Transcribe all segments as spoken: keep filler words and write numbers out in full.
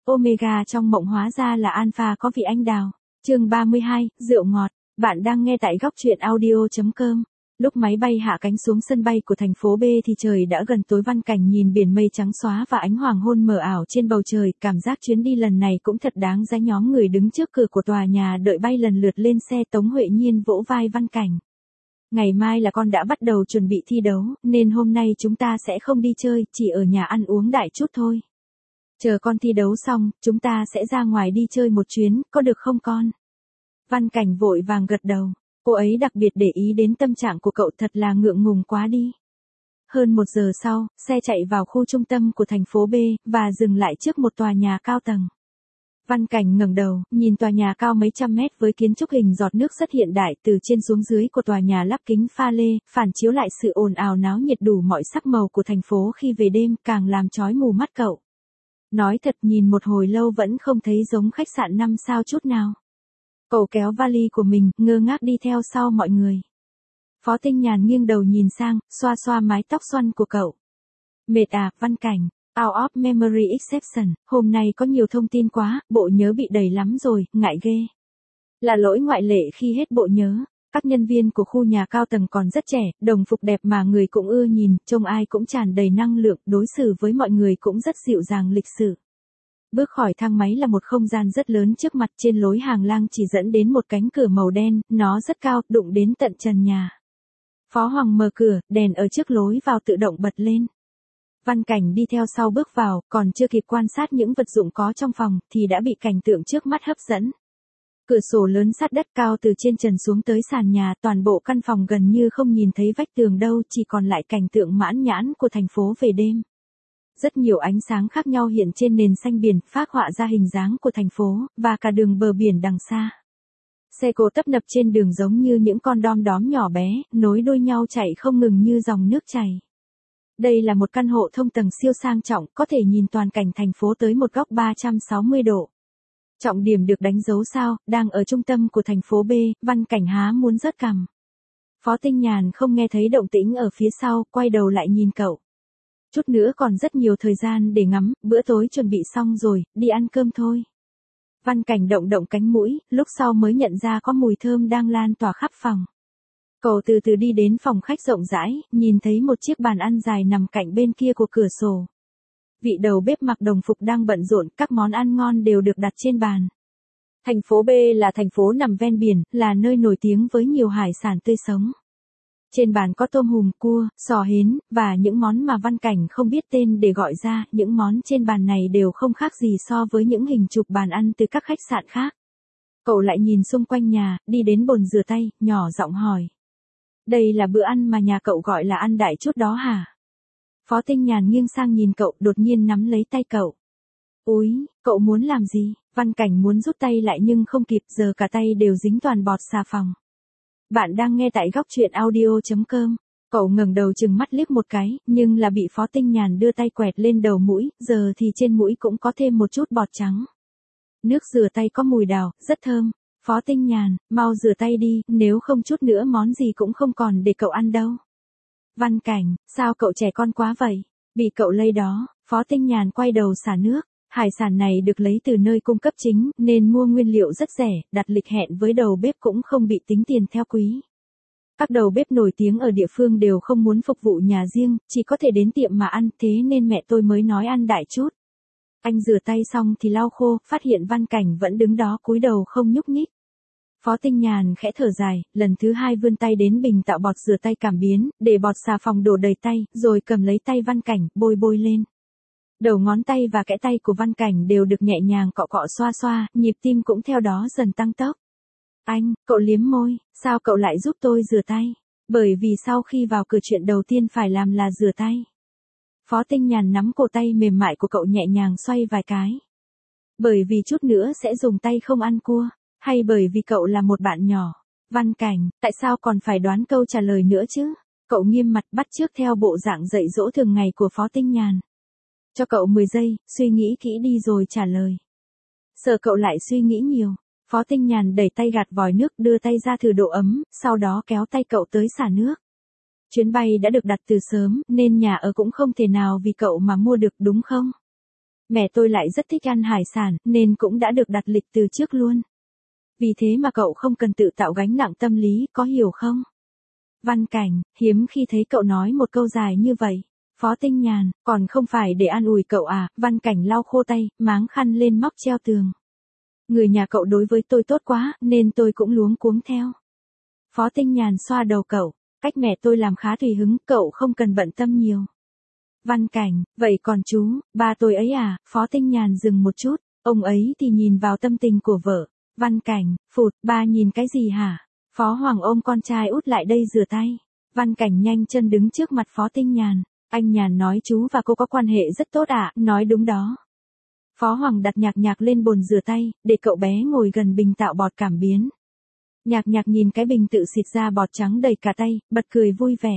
Omega trong mộng hóa ra là alpha có vị anh đào. Chương ba mươi hai, rượu ngọt. Bạn đang nghe tại góc truyện audio chấm com. Lúc máy bay hạ cánh xuống sân bay của thành phố B thì trời đã gần tối. Văn Cảnh nhìn biển mây trắng xóa và ánh hoàng hôn mờ ảo trên bầu trời, cảm giác chuyến đi lần này cũng thật đáng giá. Nhóm người đứng trước cửa của tòa nhà đợi bay lần lượt lên xe. Tống Huệ Nhiên vỗ vai Văn Cảnh. Ngày mai là con đã bắt đầu chuẩn bị thi đấu, nên hôm nay chúng ta sẽ không đi chơi, chỉ ở nhà ăn uống đại chút thôi. Chờ con thi đấu xong, chúng ta sẽ ra ngoài đi chơi một chuyến, có được không con? Văn Cảnh vội vàng gật đầu. Cô ấy đặc biệt để ý đến tâm trạng của cậu, thật là ngượng ngùng quá đi. Hơn một giờ sau, xe chạy vào khu trung tâm của thành phố B, và dừng lại trước một tòa nhà cao tầng. Văn Cảnh ngẩng đầu, nhìn tòa nhà cao mấy trăm mét với kiến trúc hình giọt nước rất hiện đại. Từ trên xuống dưới của tòa nhà lắp kính pha lê, phản chiếu lại sự ồn ào náo nhiệt đủ mọi sắc màu của thành phố khi về đêm, càng làm chói mù mắt cậu. Nói thật, nhìn một hồi lâu vẫn không thấy giống khách sạn năm sao chút nào. Cậu kéo vali của mình, ngơ ngác đi theo sau mọi người. Phó Tinh Nhàn nghiêng đầu nhìn sang, xoa xoa mái tóc xoăn của cậu. Mệt à, Văn Cảnh? Out of memory exception, hôm nay có nhiều thông tin quá, bộ nhớ bị đầy lắm rồi, ngại ghê. Là lỗi ngoại lệ khi hết bộ nhớ. Các nhân viên của khu nhà cao tầng còn rất trẻ, đồng phục đẹp mà người cũng ưa nhìn, trông ai cũng tràn đầy năng lượng, đối xử với mọi người cũng rất dịu dàng lịch sự. Bước khỏi thang máy là một không gian rất lớn trước mặt. Trên lối hành lang chỉ dẫn đến một cánh cửa màu đen, nó rất cao, đụng đến tận trần nhà. Phó Hoàng mở cửa, đèn ở trước lối vào tự động bật lên. Văn Cảnh đi theo sau bước vào, còn chưa kịp quan sát những vật dụng có trong phòng, thì đã bị cảnh tượng trước mắt hấp dẫn. Cửa sổ lớn sát đất cao từ trên trần xuống tới sàn nhà, toàn bộ căn phòng gần như không nhìn thấy vách tường đâu, chỉ còn lại cảnh tượng mãn nhãn của thành phố về đêm. Rất nhiều ánh sáng khác nhau hiện trên nền xanh biển, phác họa ra hình dáng của thành phố, và cả đường bờ biển đằng xa. Xe cộ tấp nập trên đường giống như những con đom đóm nhỏ bé, nối đuôi nhau chạy không ngừng như dòng nước chảy. Đây là một căn hộ thông tầng siêu sang trọng, có thể nhìn toàn cảnh thành phố tới một góc ba trăm sáu mươi độ. Trọng điểm được đánh dấu sao, đang ở trung tâm của thành phố B. Văn Cảnh há muốn rớt cằm. Phó Tinh Nhàn không nghe thấy động tĩnh ở phía sau, quay đầu lại nhìn cậu. Chút nữa còn rất nhiều thời gian để ngắm, bữa tối chuẩn bị xong rồi, đi ăn cơm thôi. Văn Cảnh động động cánh mũi, lúc sau mới nhận ra có mùi thơm đang lan tỏa khắp phòng. Cậu từ từ đi đến phòng khách rộng rãi, nhìn thấy một chiếc bàn ăn dài nằm cạnh bên kia của cửa sổ. Vị đầu bếp mặc đồng phục đang bận rộn, các món ăn ngon đều được đặt trên bàn. Thành phố B là thành phố nằm ven biển, là nơi nổi tiếng với nhiều hải sản tươi sống. Trên bàn có tôm hùm, cua, sò hến, và những món mà Văn Cảnh không biết tên để gọi ra. Những món trên bàn này đều không khác gì so với những hình chụp bàn ăn từ các khách sạn khác. Cậu lại nhìn xung quanh nhà, đi đến bồn rửa tay, nhỏ giọng hỏi. Đây là bữa ăn mà nhà cậu gọi là ăn đại chút đó hả? Phó Tinh Nhàn nghiêng sang nhìn cậu, đột nhiên nắm lấy tay cậu. Úi, cậu muốn làm gì? Văn Cảnh muốn rút tay lại nhưng không kịp, giờ cả tay đều dính toàn bọt xà phòng. Bạn đang nghe tại góc truyện audio chấm com. Cậu ngẩng đầu chừng mắt liếc một cái, nhưng là bị Phó Tinh Nhàn đưa tay quẹt lên đầu mũi, giờ thì trên mũi cũng có thêm một chút bọt trắng. Nước rửa tay có mùi đào, rất thơm. Phó Tinh Nhàn, mau rửa tay đi, nếu không chút nữa món gì cũng không còn để cậu ăn đâu. Văn Cảnh, sao cậu trẻ con quá vậy? Bị cậu lây đó. Phó Tinh Nhàn quay đầu xả nước. Hải sản này được lấy từ nơi cung cấp chính, nên mua nguyên liệu rất rẻ, đặt lịch hẹn với đầu bếp cũng không bị tính tiền theo quý. Các đầu bếp nổi tiếng ở địa phương đều không muốn phục vụ nhà riêng, chỉ có thể đến tiệm mà ăn, thế nên mẹ tôi mới nói ăn đại chút. Anh rửa tay xong thì lau khô, phát hiện Văn Cảnh vẫn đứng đó cúi đầu không nhúc nhích. Phó Tinh Nhàn khẽ thở dài, lần thứ hai vươn tay đến bình tạo bọt rửa tay cảm biến, để bọt xà phòng đổ đầy tay, rồi cầm lấy tay Văn Cảnh, bôi bôi lên. Đầu ngón tay và kẽ tay của Văn Cảnh đều được nhẹ nhàng cọ cọ xoa xoa, nhịp tim cũng theo đó dần tăng tốc. Anh, cậu liếm môi, sao cậu lại giúp tôi rửa tay? Bởi vì sau khi vào cửa chuyện đầu tiên phải làm là rửa tay. Phó Tinh Nhàn nắm cổ tay mềm mại của cậu nhẹ nhàng xoay vài cái. Bởi vì chút nữa sẽ dùng tay không ăn cua, hay bởi vì cậu là một bạn nhỏ? Văn Cảnh, tại sao còn phải đoán câu trả lời nữa chứ? Cậu nghiêm mặt bắt chước theo bộ dạng dạy dỗ thường ngày của Phó Tinh Nhàn. Cho cậu mười giây, suy nghĩ kỹ đi rồi trả lời. Sợ cậu lại suy nghĩ nhiều. Phó Tinh Nhàn đẩy tay gạt vòi nước, đưa tay ra thử độ ấm, sau đó kéo tay cậu tới xả nước. Chuyến bay đã được đặt từ sớm, nên nhà ở cũng không thể nào vì cậu mà mua được, đúng không? Mẹ tôi lại rất thích ăn hải sản, nên cũng đã được đặt lịch từ trước luôn. Vì thế mà cậu không cần tự tạo gánh nặng tâm lý, có hiểu không? Văn Cảnh, hiếm khi thấy cậu nói một câu dài như vậy. Phó Tinh Nhàn, còn không phải để an ủi cậu à? Văn Cảnh lau khô tay, máng khăn lên móc treo tường. Người nhà cậu đối với tôi tốt quá, nên tôi cũng luống cuống theo. Phó Tinh Nhàn xoa đầu cậu, cách mẹ tôi làm khá tùy hứng, cậu không cần bận tâm nhiều. Văn Cảnh, vậy còn chú, ba tôi ấy à? Phó Tinh Nhàn dừng một chút, ông ấy thì nhìn vào tâm tình của vợ. Văn Cảnh, phụt, ba nhìn cái gì hả? Phó Hoàng ôm con trai út lại đây rửa tay. Văn Cảnh nhanh chân đứng trước mặt Phó Tinh Nhàn. Anh Nhàn nói chú và cô có quan hệ rất tốt ạ, nói đúng đó. Phó Hoàng đặt Nhạc Nhạc lên bồn rửa tay, để cậu bé ngồi gần bình tạo bọt cảm biến. Nhạc Nhạc nhìn cái bình tự xịt ra bọt trắng đầy cả tay, bật cười vui vẻ.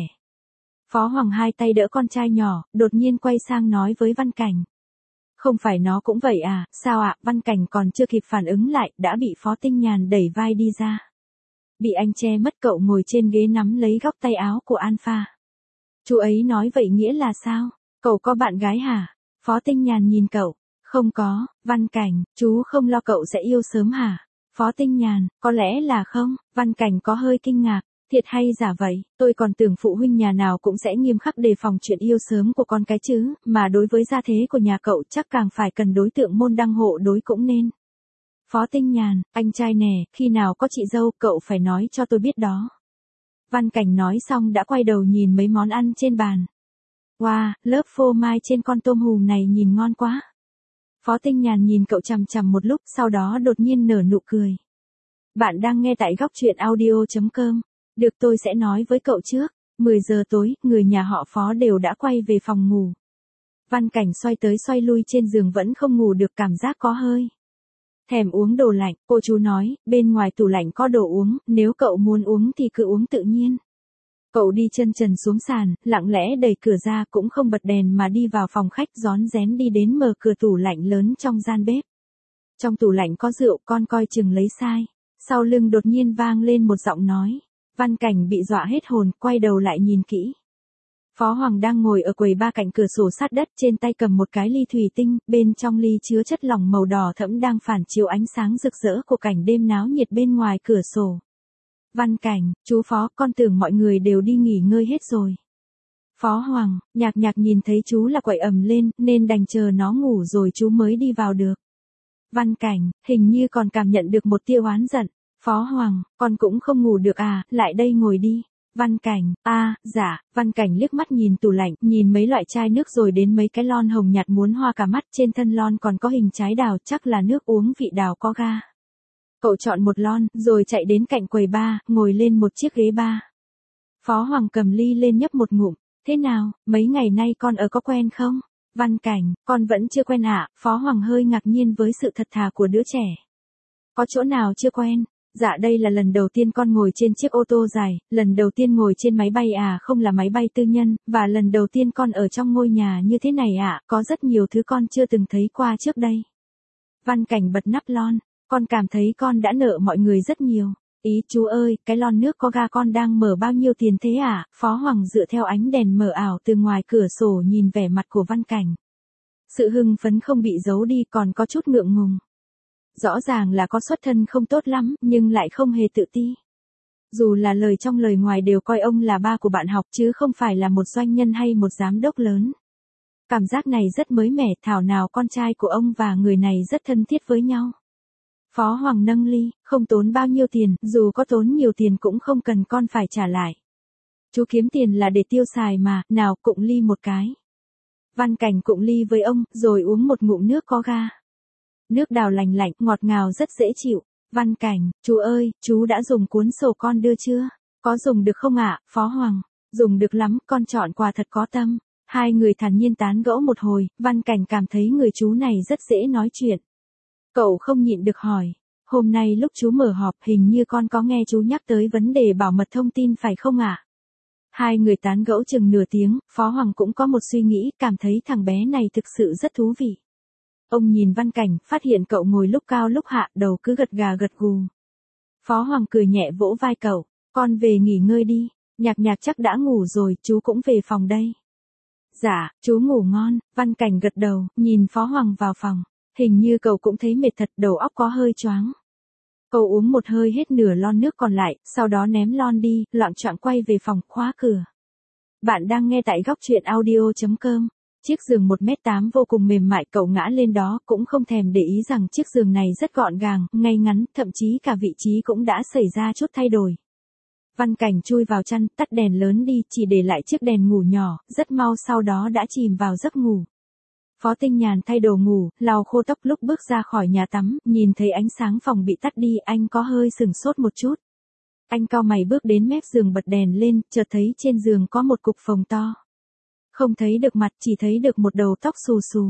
Phó Hoàng hai tay đỡ con trai nhỏ, đột nhiên quay sang nói với Văn Cảnh. Không phải nó cũng vậy à, sao ạ? Văn Cảnh còn chưa kịp phản ứng lại, đã bị Phó Tinh Nhàn đẩy vai đi ra. Bị anh che mất, cậu ngồi trên ghế nắm lấy góc tay áo của Alpha. Chú ấy nói vậy nghĩa là sao? Cậu có bạn gái hả? Phó Tinh Nhàn nhìn cậu. Không có. Văn Cảnh, chú không lo cậu sẽ yêu sớm hả? Phó Tinh Nhàn, có lẽ là không. Văn Cảnh có hơi kinh ngạc. Thiệt hay giả vậy, tôi còn tưởng phụ huynh nhà nào cũng sẽ nghiêm khắc đề phòng chuyện yêu sớm của con cái chứ, mà đối với gia thế của nhà cậu chắc càng phải cần đối tượng môn đăng hộ đối cũng nên. Phó Tinh Nhàn, anh trai nè, khi nào có chị dâu cậu phải nói cho tôi biết đó. Văn Cảnh nói xong đã quay đầu nhìn mấy món ăn trên bàn. Wow, lớp phô mai trên con tôm hùm này nhìn ngon quá. Phó Tinh Nhàn nhìn cậu chằm chằm một lúc, sau đó đột nhiên nở nụ cười. Bạn đang nghe tại góc truyện audio chấm com. Được, tôi sẽ nói với cậu trước. mười giờ tối, người nhà họ Phó đều đã quay về phòng ngủ. Văn Cảnh xoay tới xoay lui trên giường vẫn không ngủ được, cảm giác có hơi thèm uống đồ lạnh. Cô chú nói, bên ngoài tủ lạnh có đồ uống, nếu cậu muốn uống thì cứ uống tự nhiên. Cậu đi chân trần xuống sàn, lặng lẽ đẩy cửa ra, cũng không bật đèn mà đi vào phòng khách, rón rén đi đến mở cửa tủ lạnh lớn trong gian bếp. Trong tủ lạnh có rượu, con coi chừng lấy sai. Sau lưng đột nhiên vang lên một giọng nói. Văn Cảnh bị dọa hết hồn, quay đầu lại nhìn kỹ. Phó Hoàng đang ngồi ở quầy ba cạnh cửa sổ sát đất, trên tay cầm một cái ly thủy tinh, bên trong ly chứa chất lỏng màu đỏ thẫm đang phản chiếu ánh sáng rực rỡ của cảnh đêm náo nhiệt bên ngoài cửa sổ. Văn Cảnh, chú Phó, con tưởng mọi người đều đi nghỉ ngơi hết rồi. Phó Hoàng, Nhạc Nhạc nhìn thấy chú là quậy ầm lên, nên đành chờ nó ngủ rồi chú mới đi vào được. Văn Cảnh, hình như còn cảm nhận được một tia oán giận. Phó Hoàng, con cũng không ngủ được à, lại đây ngồi đi. Văn Cảnh, a, à, dạ. Văn Cảnh liếc mắt nhìn tủ lạnh, nhìn mấy loại chai nước rồi đến mấy cái lon hồng nhạt muốn hoa cả mắt, trên thân lon còn có hình trái đào, chắc là nước uống vị đào có ga. Cậu chọn một lon, rồi chạy đến cạnh quầy bar, ngồi lên một chiếc ghế bar. Phó Hoàng cầm ly lên nhấp một ngụm. Thế nào, mấy ngày nay con ở có quen không? Văn Cảnh, con vẫn chưa quen ạ. Phó Hoàng hơi ngạc nhiên với sự thật thà của đứa trẻ. Có chỗ nào chưa quen? Dạ đây là lần đầu tiên con ngồi trên chiếc ô tô dài, lần đầu tiên ngồi trên máy bay à, không là máy bay tư nhân, và lần đầu tiên con ở trong ngôi nhà như thế này ạ, có rất nhiều thứ con chưa từng thấy qua trước đây. Văn Cảnh bật nắp lon, con cảm thấy con đã nợ mọi người rất nhiều. Ý chú ơi, cái lon nước có ga con đang mở bao nhiêu tiền thế à? Phó Hoàng dựa theo ánh đèn mờ ảo từ ngoài cửa sổ nhìn vẻ mặt của Văn Cảnh. Sự hưng phấn không bị giấu đi, còn có chút ngượng ngùng. Rõ ràng là có xuất thân không tốt lắm, nhưng lại không hề tự ti. Dù là lời trong lời ngoài đều coi ông là ba của bạn học chứ không phải là một doanh nhân hay một giám đốc lớn. Cảm giác này rất mới mẻ, thảo nào con trai của ông và người này rất thân thiết với nhau. Phó Hoàng nâng ly, không tốn bao nhiêu tiền, dù có tốn nhiều tiền cũng không cần con phải trả lại. Chú kiếm tiền là để tiêu xài mà, nào cụng ly một cái. Văn Cảnh cụng ly với ông, rồi uống một ngụm nước có ga. Nước đào lành lạnh, ngọt ngào rất dễ chịu. Văn Cảnh, chú ơi, chú đã dùng cuốn sổ con đưa chưa? Có dùng được không ạ? Phó Hoàng, dùng được lắm, con chọn quà thật có tâm. Hai người thản nhiên tán gẫu một hồi, Văn Cảnh cảm thấy người chú này rất dễ nói chuyện. Cậu không nhịn được hỏi, hôm nay lúc chú mở họp hình như con có nghe chú nhắc tới vấn đề bảo mật thông tin phải không ạ? Hai người tán gẫu chừng nửa tiếng, Phó Hoàng cũng có một suy nghĩ, cảm thấy thằng bé này thực sự rất thú vị. Ông nhìn Văn Cảnh, phát hiện cậu ngồi lúc cao lúc hạ, đầu cứ gật gà gật gù. Phó Hoàng cười nhẹ vỗ vai cậu, con về nghỉ ngơi đi, Nhạc Nhạc chắc đã ngủ rồi, chú cũng về phòng đây. Dạ, chú ngủ ngon, Văn Cảnh gật đầu, nhìn Phó Hoàng vào phòng. Hình như cậu cũng thấy mệt thật, đầu óc có hơi choáng. Cậu uống một hơi hết nửa lon nước còn lại, sau đó ném lon đi, loạng choạng quay về phòng, khóa cửa. Bạn đang nghe tại góc truyện audio chấm com. Chiếc giường một mét tám vô cùng mềm mại, cậu ngã lên đó, cũng không thèm để ý rằng chiếc giường này rất gọn gàng, ngay ngắn, thậm chí cả vị trí cũng đã xảy ra chút thay đổi. Văn Cảnh chui vào chăn, tắt đèn lớn đi, chỉ để lại chiếc đèn ngủ nhỏ, rất mau sau đó đã chìm vào giấc ngủ. Phó Tinh Nhàn thay đồ ngủ, lau khô tóc, lúc bước ra khỏi nhà tắm, nhìn thấy ánh sáng phòng bị tắt đi, anh có hơi sửng sốt một chút. Anh cau mày bước đến mép giường bật đèn lên, chợt thấy trên giường có một cục phồng to. Không thấy được mặt, chỉ thấy được một đầu tóc xù xù.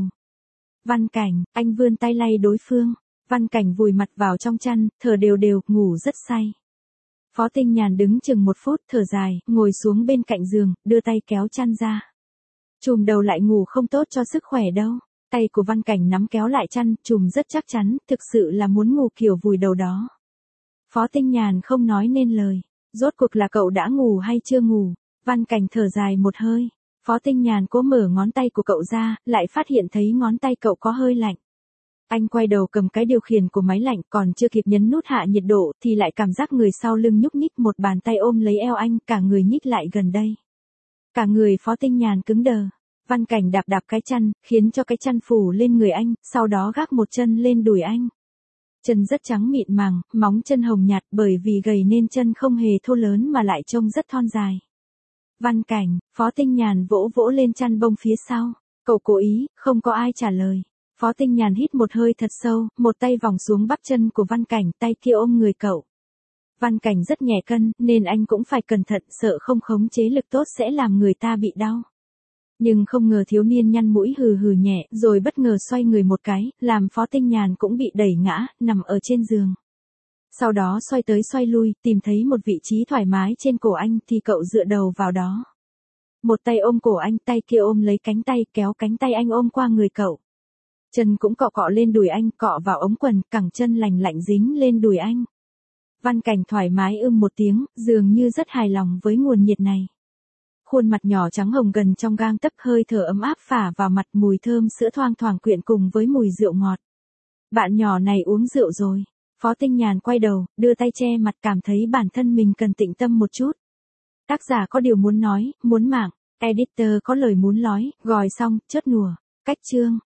Văn Cảnh, anh vươn tay lay đối phương. Văn Cảnh vùi mặt vào trong chăn, thở đều đều, ngủ rất say. Phó Tinh Nhàn đứng chừng một phút, thở dài, ngồi xuống bên cạnh giường, đưa tay kéo chăn ra. Chùm đầu lại ngủ không tốt cho sức khỏe đâu. Tay của Văn Cảnh nắm kéo lại chăn, chùm rất chắc chắn, thực sự là muốn ngủ kiểu vùi đầu đó. Phó Tinh Nhàn không nói nên lời. Rốt cuộc là cậu đã ngủ hay chưa ngủ? Văn Cảnh thở dài một hơi. Phó Tinh Nhàn cố mở ngón tay của cậu ra, lại phát hiện thấy ngón tay cậu có hơi lạnh. Anh quay đầu cầm cái điều khiển của máy lạnh, còn chưa kịp nhấn nút hạ nhiệt độ thì lại cảm giác người sau lưng nhúc nhích, một bàn tay ôm lấy eo anh, cả người nhích lại gần đây. Cả người Phó Tinh Nhàn cứng đờ. Văn Cảnh đạp đạp cái chăn, khiến cho cái chăn phủ lên người anh, sau đó gác một chân lên đùi anh. Chân rất trắng mịn màng, móng chân hồng nhạt, bởi vì gầy nên chân không hề thô lớn mà lại trông rất thon dài. Văn Cảnh, Phó Tinh Nhàn vỗ vỗ lên chăn bông phía sau. Cậu cố ý, không có ai trả lời. Phó Tinh Nhàn hít một hơi thật sâu, một tay vòng xuống bắp chân của Văn Cảnh, tay kia ôm người cậu. Văn Cảnh rất nhẹ cân, nên anh cũng phải cẩn thận, sợ không khống chế lực tốt sẽ làm người ta bị đau. Nhưng không ngờ thiếu niên nhăn mũi hừ hừ nhẹ, rồi bất ngờ xoay người một cái, làm Phó Tinh Nhàn cũng bị đẩy ngã, nằm ở trên giường. Sau đó xoay tới xoay lui, tìm thấy một vị trí thoải mái trên cổ anh thì cậu dựa đầu vào đó. Một tay ôm cổ anh, tay kia ôm lấy cánh tay, kéo cánh tay anh ôm qua người cậu. Chân cũng cọ cọ lên đùi anh, cọ vào ống quần, cẳng chân lành lạnh dính lên đùi anh. Văn Cảnh thoải mái ưm một tiếng, dường như rất hài lòng với nguồn nhiệt này. Khuôn mặt nhỏ trắng hồng gần trong gang tấc, hơi thở ấm áp phả vào mặt, mùi thơm sữa thoang thoảng quyện cùng với mùi rượu ngọt. Bạn nhỏ này uống rượu rồi. Phó Tinh Nhàn quay đầu, đưa tay che mặt, cảm thấy bản thân mình cần tĩnh tâm một chút. Tác giả có điều muốn nói, muốn mạng. Editor có lời muốn nói, gòi xong, chớt nùa. Cách chương.